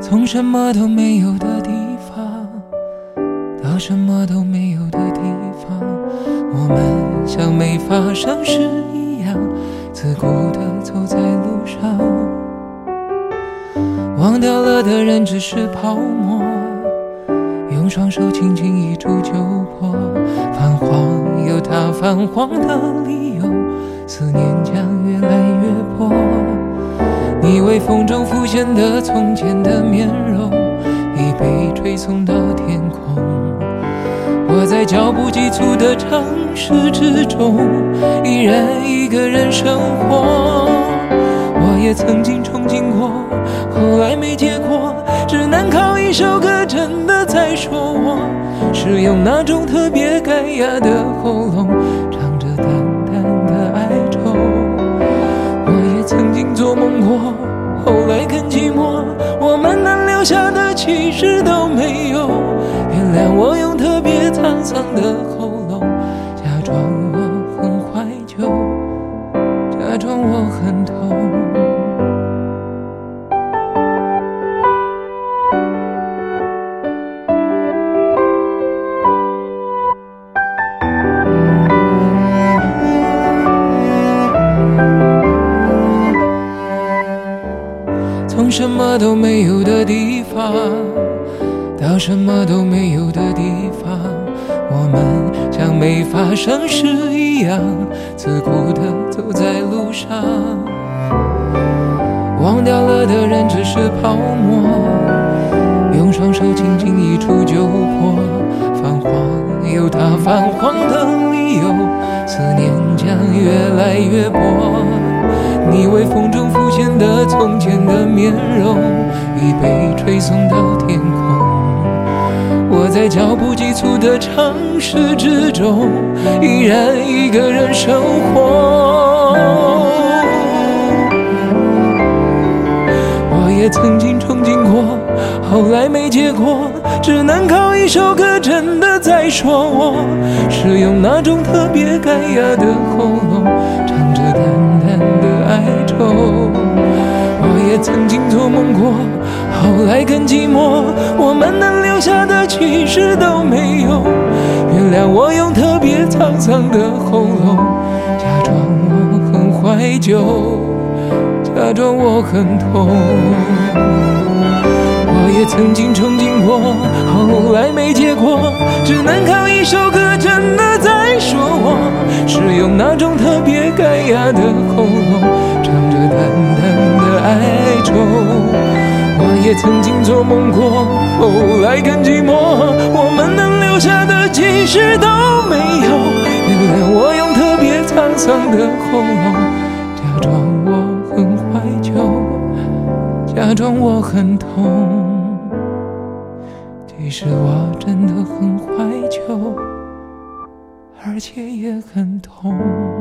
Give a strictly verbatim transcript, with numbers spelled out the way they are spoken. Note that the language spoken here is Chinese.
从什么都没有的地方到什么都没有的地方，我们像没发生事一样自顾地走在路上，忘掉了的人只是泡沫，用双手轻轻一触就破，泛黄有它泛黄的理由，思念将越来越薄。你微风中浮现的从前的面容已被吹送到天空，我在脚步急促的城市之中依然一个人生活。我也曾经憧憬过，后来没结果，只能靠一首歌真的在说我是用那种特别干哑的喉咙唱着淡淡的哀愁。我也曾经做梦过，后来更寂寞，我们能留下的其实都没有。原谅我用特别沧桑的喉咙假装我很怀旧，假装我很痛。从什么都没有的地方到什么都没有的地方，我们像没发生事一样自顾地走在路上，忘掉了的人只是泡沫，用双手轻轻一触就破，泛黄有它泛黄的理由，思念将越来越薄。你微风中浮现的从前的面容已被吹送到天空，我在脚步急促的城市之中依然一个人生活。我也曾经憧憬过，后来没结果，只能靠一首歌真的在说我是用那种特别干哑的喉咙唱着淡淡的哀愁。我也曾经做梦过，后来更寂寞，我们能留下的其实都没有。原谅我用特别沧桑的喉咙假装我很怀旧，假装我很痛。我也曾经憧憬过，后来没结果，只能靠一首歌真的在说我是用那种特别干哑的喉咙唱着淡淡的哀愁。我也曾经做梦过，后来更寂寞，我们能留下的其实都没有。原谅我用特别沧桑的喉咙假装我很怀旧，假装我很痛，其实我真的很怀旧，而且也很痛。